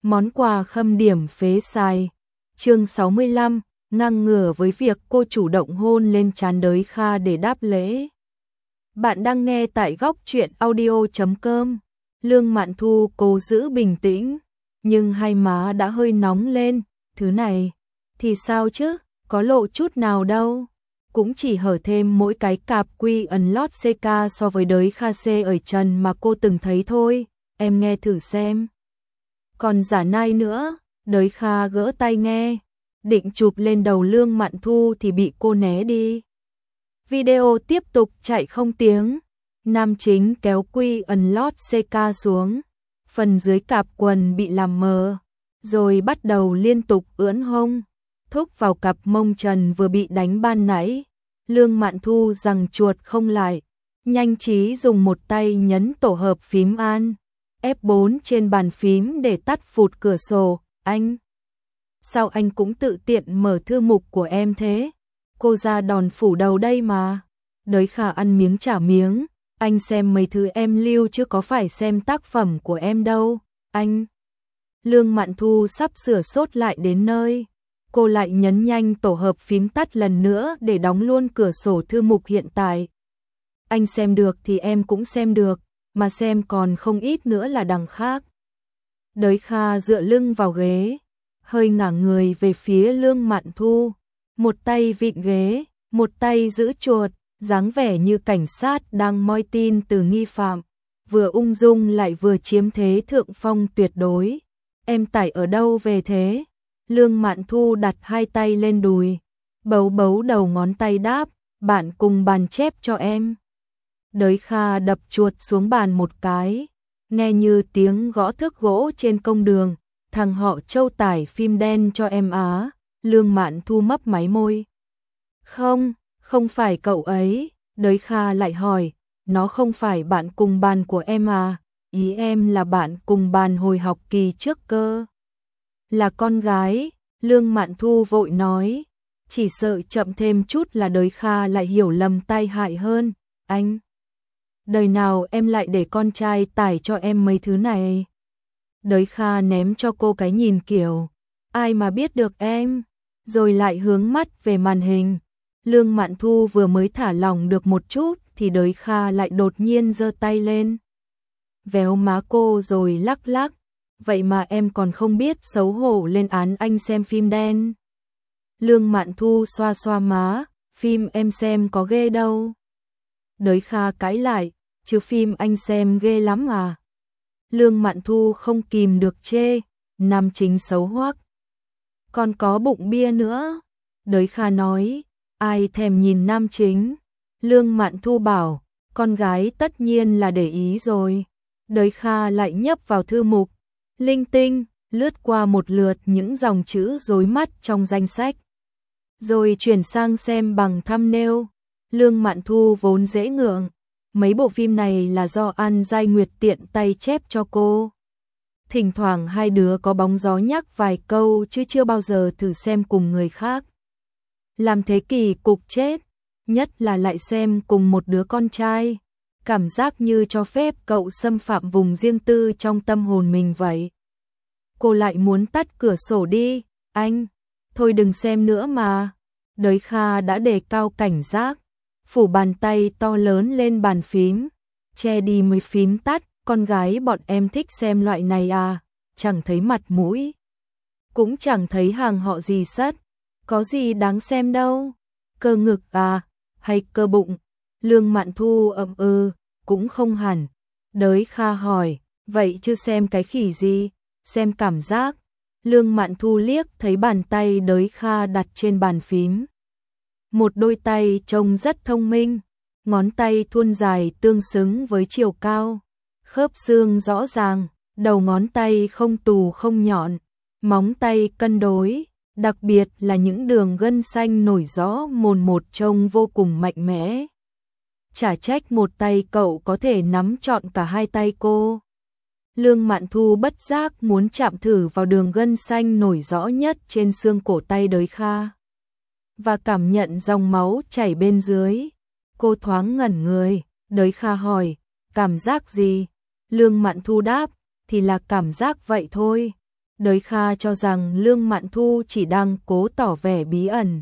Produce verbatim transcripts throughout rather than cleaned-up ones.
Món quà khâm điểm phế sai. Chương sáu mươi lăm, ngang ngửa với việc cô chủ động hôn lên trán Đới Kha để đáp lễ. Bạn đang nghe tại góc truyện audio chấm com. Lương Mạn Thu cố giữ bình tĩnh, nhưng hai má đã hơi nóng lên. Thứ này thì sao chứ, có lộ chút nào đâu. Cũng chỉ hở thêm mỗi cái cạp quy ẩn lót xê ca so với Đới Kha C ở trần mà cô từng thấy thôi. Em nghe thử xem. Còn giả nai nữa. Đới Kha gỡ tay nghe, định chụp lên đầu Lương Mạn Thu thì bị cô né đi. Video tiếp tục chạy không tiếng. Nam chính kéo quy ẩn lót xê ca xuống, phần dưới cạp quần bị làm mờ, rồi bắt đầu liên tục ưỡn hông, thúc vào cặp mông trần vừa bị đánh ban nãy. Lương Mạn Thu giằng chuột không lại, nhanh trí dùng một tay nhấn tổ hợp phím An, ép bốn trên bàn phím để tắt phụt cửa sổ. Anh, sao anh cũng tự tiện mở thư mục của em thế? Cô ra đòn phủ đầu đây mà. Đới Kha ăn miếng trả miếng. Anh xem mấy thứ em lưu chứ có phải xem tác phẩm của em đâu. Anh. Lương Mạn Thu sắp sửa sốt lại đến nơi. Cô lại nhấn nhanh tổ hợp phím tắt lần nữa để đóng luôn cửa sổ thư mục hiện tại. Anh xem được thì em cũng xem được, mà xem còn không ít nữa là đằng khác. Đới Kha dựa lưng vào ghế, hơi ngả người về phía Lương Mạn Thu, một tay vịn ghế, một tay giữ chuột, dáng vẻ như cảnh sát đang moi tin từ nghi phạm, vừa ung dung lại vừa chiếm thế thượng phong tuyệt đối. Em tải ở đâu về thế? Lương Mạn Thu đặt hai tay lên đùi, bấu bấu đầu ngón tay đáp, bạn cùng bàn chép cho em. Đới Kha đập chuột xuống bàn một cái, nghe như tiếng gõ thước gỗ trên công đường. Thằng họ Châu tải phim đen cho em á. Lương Mạn Thu mấp máy môi. Không, không phải cậu ấy. Đới Kha lại hỏi, nó không phải bạn cùng bàn của em à? Ý em là bạn cùng bàn hồi học kỳ trước cơ. Là con gái. Lương Mạn Thu vội nói, chỉ sợ chậm thêm chút là Đới Kha lại hiểu lầm tai hại hơn. Anh, đời nào em lại để con trai tải cho em mấy thứ này? Đới Kha ném cho cô cái nhìn kiểu, ai mà biết được em, rồi lại hướng mắt về màn hình. Lương Mạn Thu vừa mới thả lỏng được một chút thì Đới Kha lại đột nhiên giơ tay lên, véo má cô rồi lắc lắc. Vậy mà em còn không biết xấu hổ lên án anh xem phim đen. Lương Mạn Thu xoa xoa má, phim em xem có ghê đâu. Đới Kha cãi lại, chứ phim anh xem ghê lắm à? Lương Mạn Thu không kìm được chê, nam chính xấu hoắc. Còn có bụng bia nữa. Đới Kha nói, ai thèm nhìn nam chính. Lương Mạn Thu bảo, con gái tất nhiên là để ý rồi. Đới Kha lại nhấp vào thư mục, linh tinh, lướt qua một lượt những dòng chữ rối mắt trong danh sách. Rồi chuyển sang xem bằng thumbnail. Lương Mạn Thu vốn dễ ngượng. Mấy bộ phim này là do An Giai Nguyệt tiện tay chép cho cô. Thỉnh thoảng hai đứa có bóng gió nhắc vài câu chứ chưa bao giờ thử xem cùng người khác. Làm thế kỳ cục chết, nhất là lại xem cùng một đứa con trai. Cảm giác như cho phép cậu xâm phạm vùng riêng tư trong tâm hồn mình vậy. Cô lại muốn tắt cửa sổ đi, anh, thôi đừng xem nữa mà. Đới Kha đã đề cao cảnh giác, phủ bàn tay to lớn lên bàn phím, che đi mấy phím tắt. Con gái bọn em thích xem loại này à? Chẳng thấy mặt mũi, cũng chẳng thấy hàng họ gì sất, có gì đáng xem đâu. Cơ ngực à, hay cơ bụng? Lương Mạn Thu ậm ừ, cũng không hẳn. Đới Kha hỏi, vậy chứ xem cái khỉ gì? Xem cảm giác. Lương Mạn Thu liếc thấy bàn tay Đới Kha đặt trên bàn phím. Một đôi tay trông rất thông minh, ngón tay thuôn dài tương xứng với chiều cao, khớp xương rõ ràng, đầu ngón tay không tù không nhọn, móng tay cân đối, đặc biệt là những đường gân xanh nổi rõ mồn một trông vô cùng mạnh mẽ. Chả trách một tay cậu có thể nắm trọn cả hai tay cô. Lương Mạn Thu bất giác muốn chạm thử vào đường gân xanh nổi rõ nhất trên xương cổ tay Đới Kha, và cảm nhận dòng máu chảy bên dưới. Cô thoáng ngẩn người. Đới Kha hỏi, cảm giác gì? Lương Mạn Thu đáp, thì là cảm giác vậy thôi. Đới Kha cho rằng Lương Mạn Thu chỉ đang cố tỏ vẻ bí ẩn.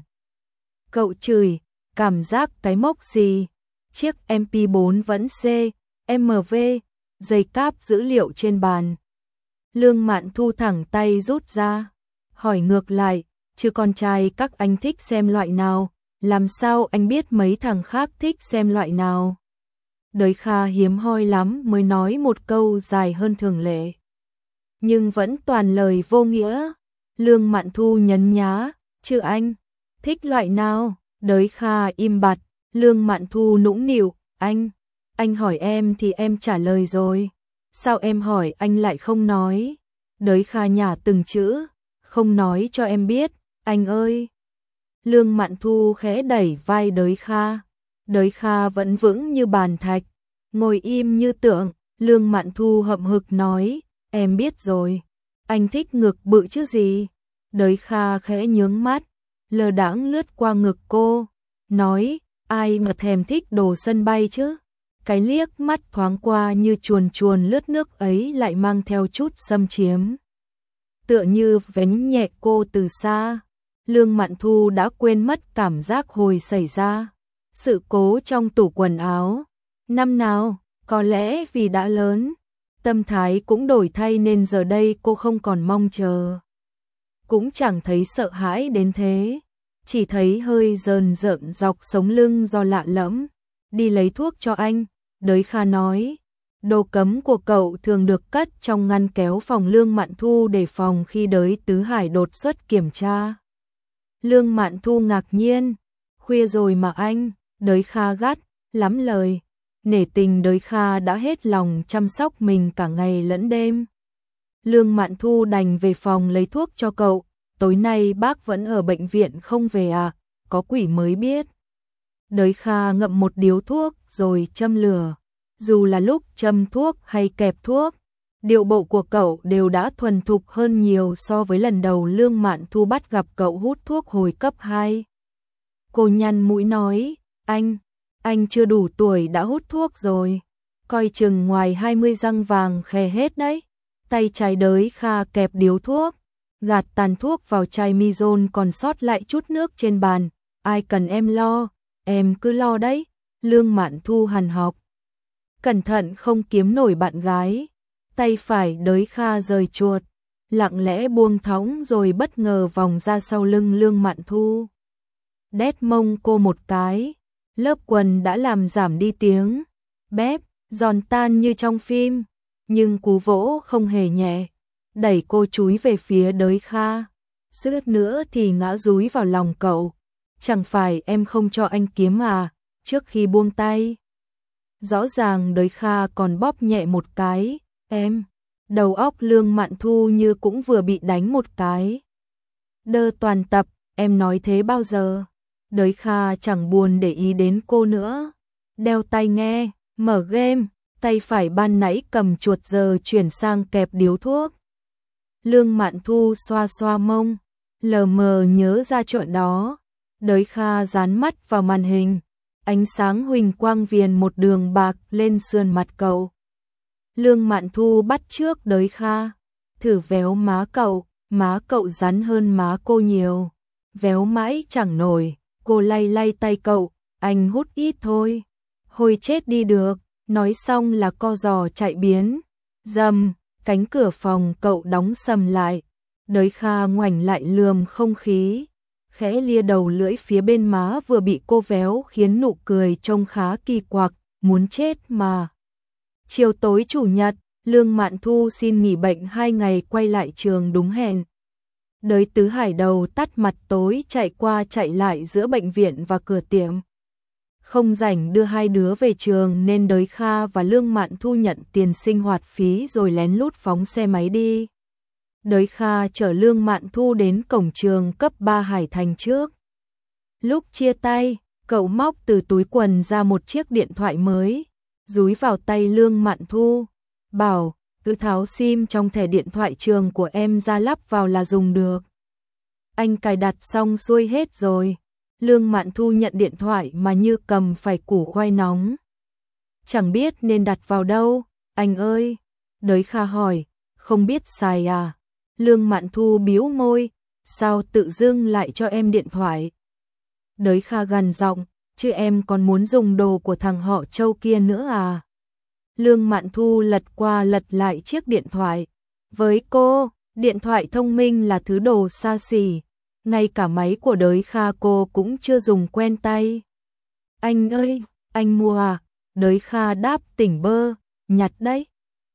Cậu chửi, cảm giác cái mốc gì? Chiếc em pê bốn vẫn C, em vê, dây cáp dữ liệu trên bàn. Lương Mạn Thu thẳng tay rút ra, hỏi ngược lại, chứ con trai các anh thích xem loại nào, làm sao anh biết mấy thằng khác thích xem loại nào? Đới Kha hiếm hoi lắm mới nói một câu dài hơn thường lệ. Nhưng vẫn toàn lời vô nghĩa. Lương Mạn Thu nhấn nhá, chứ anh, thích loại nào? Đới Kha im bặt, Lương Mạn Thu nũng nịu, anh, anh hỏi em thì em trả lời rồi. Sao em hỏi anh lại không nói? Đới Kha nhả từng chữ, không nói cho em biết, anh ơi. Lương Mạn Thu khẽ đẩy vai Đới Kha. Đới Kha vẫn vững như bàn thạch, ngồi im như tượng. Lương Mạn Thu hậm hực nói, em biết rồi, anh thích ngực bự chứ gì? Đới Kha khẽ nhướng mắt, lờ đãng lướt qua ngực cô, nói, ai mà thèm thích đồ sân bay chứ? Cái liếc mắt thoáng qua như chuồn chuồn lướt nước ấy lại mang theo chút xâm chiếm. Tựa như vén nhẹ cô từ xa. Lương Mạn Thu đã quên mất cảm giác hồi xảy ra sự cố trong tủ quần áo. Năm nào, có lẽ vì đã lớn, tâm thái cũng đổi thay nên giờ đây cô không còn mong chờ. Cũng chẳng thấy sợ hãi đến thế, chỉ thấy hơi rờn rợn dọc sống lưng do lạ lẫm. Đi lấy thuốc cho anh, Đới Kha nói. Đồ cấm của cậu thường được cất trong ngăn kéo phòng Lương Mạn Thu để phòng khi Đới Tứ Hải đột xuất kiểm tra. Lương Mạn Thu ngạc nhiên, khuya rồi mà anh? Đới Kha gắt, lắm lời. Nể tình Đới Kha đã hết lòng chăm sóc mình cả ngày lẫn đêm. Lương Mạn Thu đành về phòng lấy thuốc cho cậu. Tối nay bác vẫn ở bệnh viện không về à? Có quỷ mới biết. Đới Kha ngậm một điếu thuốc rồi châm lửa. Dù là lúc châm thuốc hay kẹp thuốc, điệu bộ của cậu đều đã thuần thục hơn nhiều so với lần đầu Lương Mạn Thu bắt gặp cậu hút thuốc hồi cấp hai. Cô nhăn mũi nói, anh, anh chưa đủ tuổi đã hút thuốc rồi. Coi chừng ngoài hai mươi răng vàng khè hết đấy. Tay trái Đới Kha kẹp điếu thuốc, gạt tàn thuốc vào chai Mizon còn sót lại chút nước trên bàn. Ai cần em lo, em cứ lo đấy. Lương Mạn Thu hằn học. Cẩn thận không kiếm nổi bạn gái. Tay phải Đới Kha rời chuột, lặng lẽ buông thõng rồi bất ngờ vòng ra sau lưng Lương Mạn Thu. Đét mông cô một cái, lớp quần đã làm giảm đi tiếng bép, giòn tan như trong phim, nhưng cú vỗ không hề nhẹ, đẩy cô chúi về phía Đới Kha. Suýt nữa thì ngã dúi vào lòng cậu. Chẳng phải em không cho anh kiếm à? Trước khi buông tay, rõ ràng Đới Kha còn bóp nhẹ một cái. Em, đầu óc Lương Mạn Thu như cũng vừa bị đánh một cái. Đơ toàn tập, em nói thế bao giờ? Đới Kha chẳng buồn để ý đến cô nữa. Đeo tai nghe, mở game, tay phải ban nãy cầm chuột giờ chuyển sang kẹp điếu thuốc. Lương Mạn Thu xoa xoa mông, lờ mờ nhớ ra chuyện đó. Đới Kha dán mắt vào màn hình, ánh sáng huỳnh quang viền một đường bạc lên sườn mặt cậu. Lương Mạn Thu bắt chước Đới Kha, thử véo má cậu, má cậu rắn hơn má cô nhiều. Véo mãi chẳng nổi, cô lay lay tay cậu, anh hút ít thôi. Hồi chết đi được, nói xong là co giò chạy biến. Dầm, cánh cửa phòng cậu đóng sầm lại. Đới Kha ngoảnh lại lườm không khí, khẽ lia đầu lưỡi phía bên má vừa bị cô véo khiến nụ cười trông khá kỳ quặc, muốn chết mà. Chiều tối chủ nhật, Lương Mạn Thu xin nghỉ bệnh hai ngày quay lại trường đúng hẹn. Đới Tứ Hải đầu tắt mặt tối chạy qua chạy lại giữa bệnh viện và cửa tiệm. Không rảnh đưa hai đứa về trường nên Đới Kha và Lương Mạn Thu nhận tiền sinh hoạt phí rồi lén lút phóng xe máy đi. Đới Kha chở Lương Mạn Thu đến cổng trường cấp ba Hải Thành trước. Lúc chia tay, cậu móc từ túi quần ra một chiếc điện thoại mới, dúi vào tay Lương Mạn Thu, bảo, cứ tháo sim trong thẻ điện thoại trường của em ra lắp vào là dùng được. Anh cài đặt xong xuôi hết rồi. Lương Mạn Thu nhận điện thoại mà như cầm phải củ khoai nóng. Chẳng biết nên đặt vào đâu, anh ơi. Đới Kha hỏi, không biết xài à? Lương Mạn Thu bĩu môi, sao tự dưng lại cho em điện thoại? Đới Kha gằn giọng, chứ em còn muốn dùng đồ của thằng họ Châu kia nữa à? Lương Mạn Thu lật qua lật lại chiếc điện thoại. Với cô, điện thoại thông minh là thứ đồ xa xỉ, ngay cả máy của Đới Kha cô cũng chưa dùng quen tay. Anh ơi, anh mua à? Đới Kha đáp tỉnh bơ, nhặt đấy.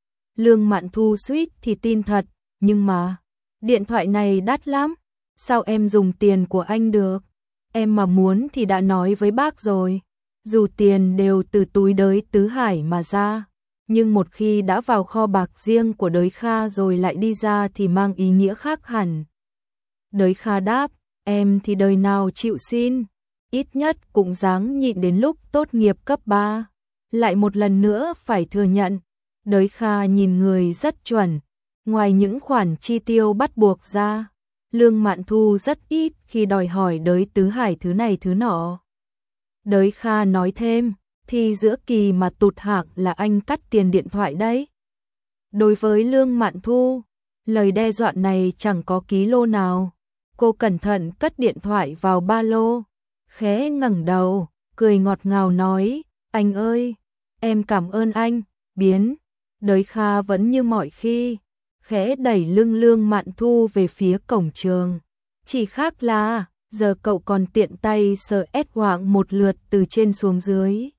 Lương Mạn Thu suýt thì tin thật, nhưng mà, điện thoại này đắt lắm, sao em dùng tiền của anh được? Em mà muốn thì đã nói với bác rồi, dù tiền đều từ túi Đới Tứ Hải mà ra, nhưng một khi đã vào kho bạc riêng của Đới Kha rồi lại đi ra thì mang ý nghĩa khác hẳn. Đới Kha đáp, em thì đời nào chịu xin, ít nhất cũng ráng nhịn đến lúc tốt nghiệp cấp ba. Lại một lần nữa phải thừa nhận, Đới Kha nhìn người rất chuẩn, ngoài những khoản chi tiêu bắt buộc ra, Lương Mạn Thu rất ít khi đòi hỏi Đới Tứ Hải thứ này thứ nọ. Đới Kha nói thêm, thì giữa kỳ mà tụt hạng là anh cắt tiền điện thoại đấy. Đối với Lương Mạn Thu, lời đe dọa này chẳng có ký lô nào. Cô cẩn thận cất điện thoại vào ba lô, khẽ ngẩng đầu, cười ngọt ngào nói, anh ơi, em cảm ơn anh, biến. Đới Kha vẫn như mọi khi, khẽ đẩy lưng Lương Mạn Thu về phía cổng trường. Chỉ khác là, giờ cậu còn tiện tay sờ ét hoạng một lượt từ trên xuống dưới.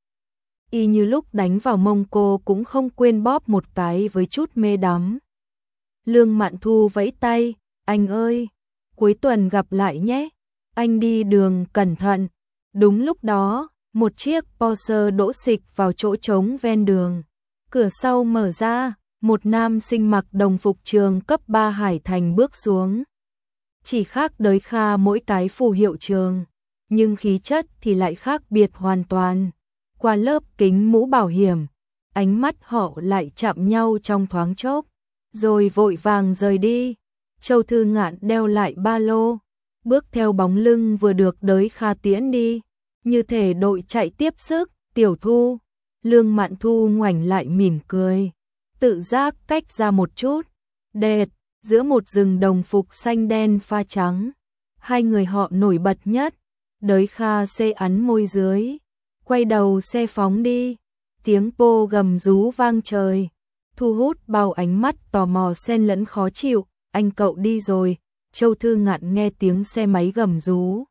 Y như lúc đánh vào mông cô cũng không quên bóp một cái với chút mê đắm. Lương Mạn Thu vẫy tay, anh ơi, cuối tuần gặp lại nhé, anh đi đường cẩn thận. Đúng lúc đó, một chiếc Porsche đỗ xịch vào chỗ trống ven đường. Cửa sau mở ra, một nam sinh mặc đồng phục trường cấp ba Hải Thành bước xuống. Chỉ khác Đới Kha mỗi cái phù hiệu trường, nhưng khí chất thì lại khác biệt hoàn toàn. Qua lớp kính mũ bảo hiểm, ánh mắt họ lại chạm nhau trong thoáng chốc, rồi vội vàng rời đi. Châu Thư Ngạn đeo lại ba lô, bước theo bóng lưng vừa được Đới Kha tiễn đi, như thể đội chạy tiếp sức. Tiểu Thu, Lương Mạn Thu ngoảnh lại mỉm cười, tự giác cách ra một chút, đệt, giữa một rừng đồng phục xanh đen pha trắng. Hai người họ nổi bật nhất. Đới Kha xê ắn môi dưới, quay đầu xe phóng đi, tiếng pô gầm rú vang trời, thu hút bao ánh mắt tò mò xen lẫn khó chịu. Anh cậu đi rồi. Châu Thư Ngạn nghe tiếng xe máy gầm rú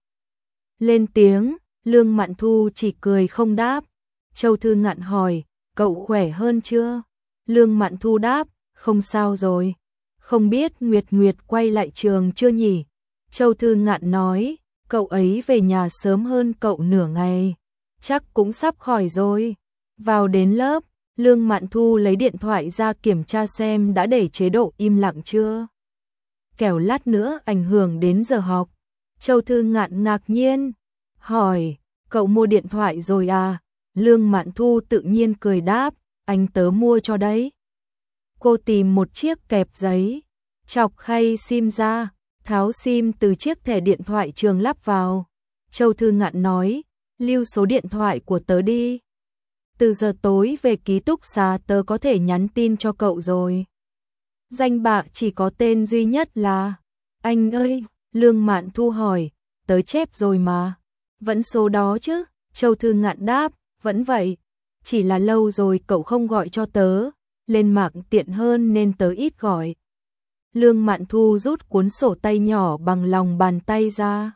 lên tiếng, Lương Mạn Thu chỉ cười không đáp. Châu Thư Ngạn hỏi, cậu khỏe hơn chưa? Lương Mạn Thu đáp, không sao rồi. Không biết Nguyệt Nguyệt quay lại trường chưa nhỉ? Châu Thư Ngạn nói, cậu ấy về nhà sớm hơn cậu nửa ngày, chắc cũng sắp khỏi rồi. Vào đến lớp, Lương Mạn Thu lấy điện thoại ra kiểm tra xem đã để chế độ im lặng chưa, kẻo lát nữa ảnh hưởng đến giờ học. Châu Thư Ngạn ngạc nhiên, hỏi, cậu mua điện thoại rồi à? Lương Mạn Thu tự nhiên cười đáp, anh tớ mua cho đấy. Cô tìm một chiếc kẹp giấy, chọc khay sim ra, tháo sim từ chiếc thẻ điện thoại trường lắp vào. Châu Thư Ngạn nói, lưu số điện thoại của tớ đi. Từ giờ tối về ký túc xá tớ có thể nhắn tin cho cậu rồi. Danh bạ chỉ có tên duy nhất là, anh ơi, Lương Mạn Thu hỏi, tớ chép rồi mà. Vẫn số đó chứ? Châu Thư Ngạn đáp, vẫn vậy. Chỉ là lâu rồi cậu không gọi cho tớ, lên mạng tiện hơn nên tớ ít gọi. Lương Mạn Thu rút cuốn sổ tay nhỏ bằng lòng bàn tay ra,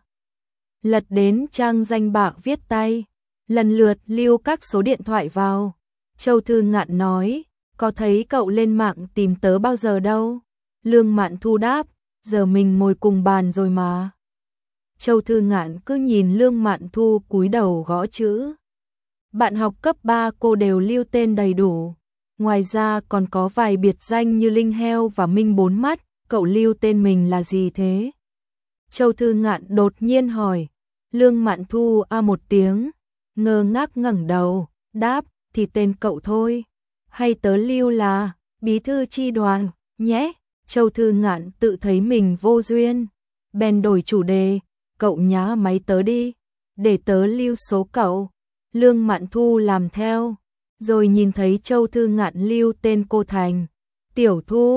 lật đến trang danh bạ viết tay, lần lượt lưu các số điện thoại vào. Châu Thư Ngạn nói, có thấy cậu lên mạng tìm tớ bao giờ đâu? Lương Mạn Thu đáp, giờ mình ngồi cùng bàn rồi mà. Châu Thư Ngạn cứ nhìn Lương Mạn Thu cúi đầu gõ chữ. Bạn học cấp ba cô đều lưu tên đầy đủ. Ngoài ra còn có vài biệt danh như Linh Heo và Minh Bốn Mắt. Cậu lưu tên mình là gì thế? Châu Thư Ngạn đột nhiên hỏi. Lương Mạn Thu a một tiếng, ngơ ngác ngẩng đầu, đáp, thì tên cậu thôi. Hay tớ lưu là bí thư chi đoàn nhé. Châu Thư Ngạn tự thấy mình vô duyên, bèn đổi chủ đề, cậu nhá máy tớ đi, để tớ lưu số cậu. Lương Mạn Thu làm theo, rồi nhìn thấy Châu Thư Ngạn lưu tên cô thành Tiểu Thu,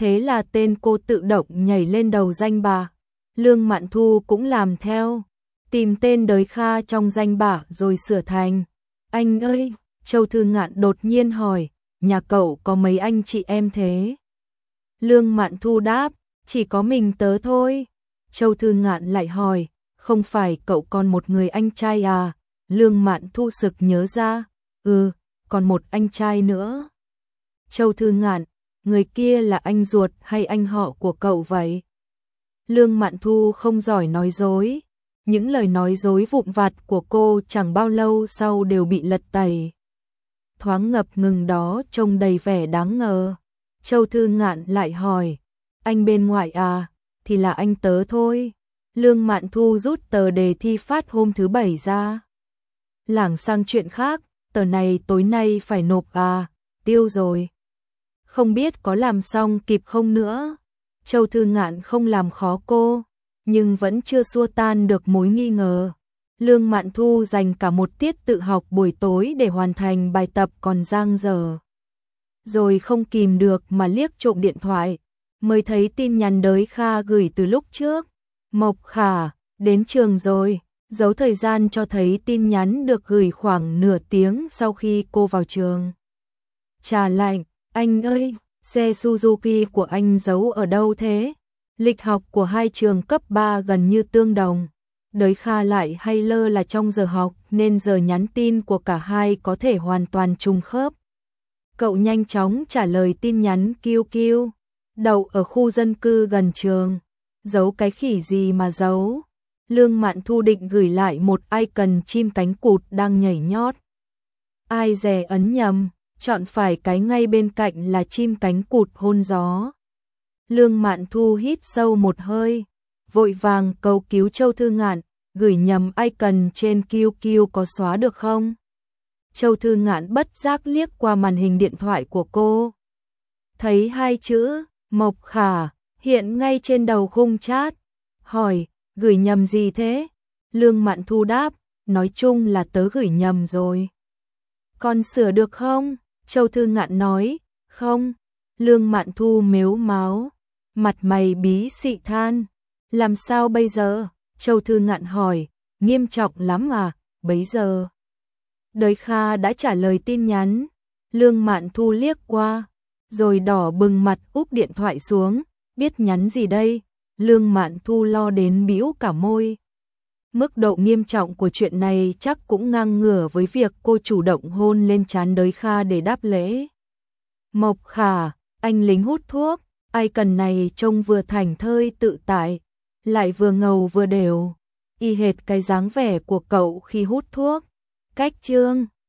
Thế là tên cô tự động nhảy lên đầu danh bạ. Lương Mạn Thu cũng làm theo, tìm tên Đới Kha trong danh bạ rồi sửa thành. Anh ơi, Châu Thư Ngạn đột nhiên hỏi, nhà cậu có mấy anh chị em thế? Lương Mạn Thu đáp, chỉ có mình tớ thôi. Châu Thư Ngạn lại hỏi, không phải cậu còn một người anh trai à? Lương Mạn Thu sực nhớ ra, ừ, còn một anh trai nữa. Châu Thư Ngạn, người kia là anh ruột hay anh họ của cậu vậy? Lương Mạn Thu không giỏi nói dối, những lời nói dối vụn vặt của cô chẳng bao lâu sau đều bị lật tẩy. Thoáng ngập ngừng đó trông đầy vẻ đáng ngờ. Châu Thư Ngạn lại hỏi, anh bên ngoại à? Thì là anh tớ thôi. Lương Mạn Thu rút tờ đề thi phát hôm thứ bảy ra. Lảng sang chuyện khác, tờ này tối nay phải nộp à? Tiêu rồi. Không biết có làm xong kịp không nữa. Châu Thư Ngạn không làm khó cô, nhưng vẫn chưa xua tan được mối nghi ngờ. Lương Mạn Thu dành cả một tiết tự học buổi tối để hoàn thành bài tập còn dang dở. Rồi không kìm được mà liếc trộm điện thoại, mới thấy tin nhắn Đới Kha gửi từ lúc trước. Mộc Khả, đến trường rồi. Dấu thời gian cho thấy tin nhắn được gửi khoảng nửa tiếng sau khi cô vào trường. Trà lạnh, anh ơi, xe Suzuki của anh giấu ở đâu thế? Lịch học của hai trường cấp ba gần như tương đồng. Đới Kha lại hay lơ là trong giờ học nên giờ nhắn tin của cả hai có thể hoàn toàn trùng khớp. Cậu nhanh chóng trả lời tin nhắn kiu kiu. Đậu ở khu dân cư gần trường. Giấu cái khỉ gì mà giấu? Lương Mạn Thu định gửi lại một icon chim cánh cụt đang nhảy nhót. Ai dè ấn nhầm, chọn phải cái ngay bên cạnh là chim cánh cụt hôn gió. Lương Mạn Thu hít sâu một hơi, vội vàng cầu cứu Châu Thư Ngạn, gửi nhầm icon trên kiu kiu có xóa được không? Châu Thư Ngạn bất giác liếc qua màn hình điện thoại của cô. Thấy hai chữ, Mộc Khả, hiện ngay trên đầu khung chat. Hỏi, gửi nhầm gì thế? Lương Mạn Thu đáp, nói chung là tớ gửi nhầm rồi. Còn sửa được không? Châu Thư Ngạn nói, không. Lương Mạn Thu mếu máo, mặt mày bí xị than. Làm sao bây giờ? Châu Thư Ngạn hỏi, nghiêm trọng lắm à, bấy giờ. Đới Kha đã trả lời tin nhắn. Lương Mạn Thu liếc qua, rồi đỏ bừng mặt úp điện thoại xuống, biết nhắn gì đây? Lương Mạn Thu lo đến bĩu cả môi. Mức độ nghiêm trọng của chuyện này chắc cũng ngang ngửa với việc cô chủ động hôn lên trán Đới Kha để đáp lễ. Mộc Khả, anh lính hút thuốc, icon này trông vừa thảnh thơi tự tại, lại vừa ngầu vừa đều, y hệt cái dáng vẻ của cậu khi hút thuốc. Cách chương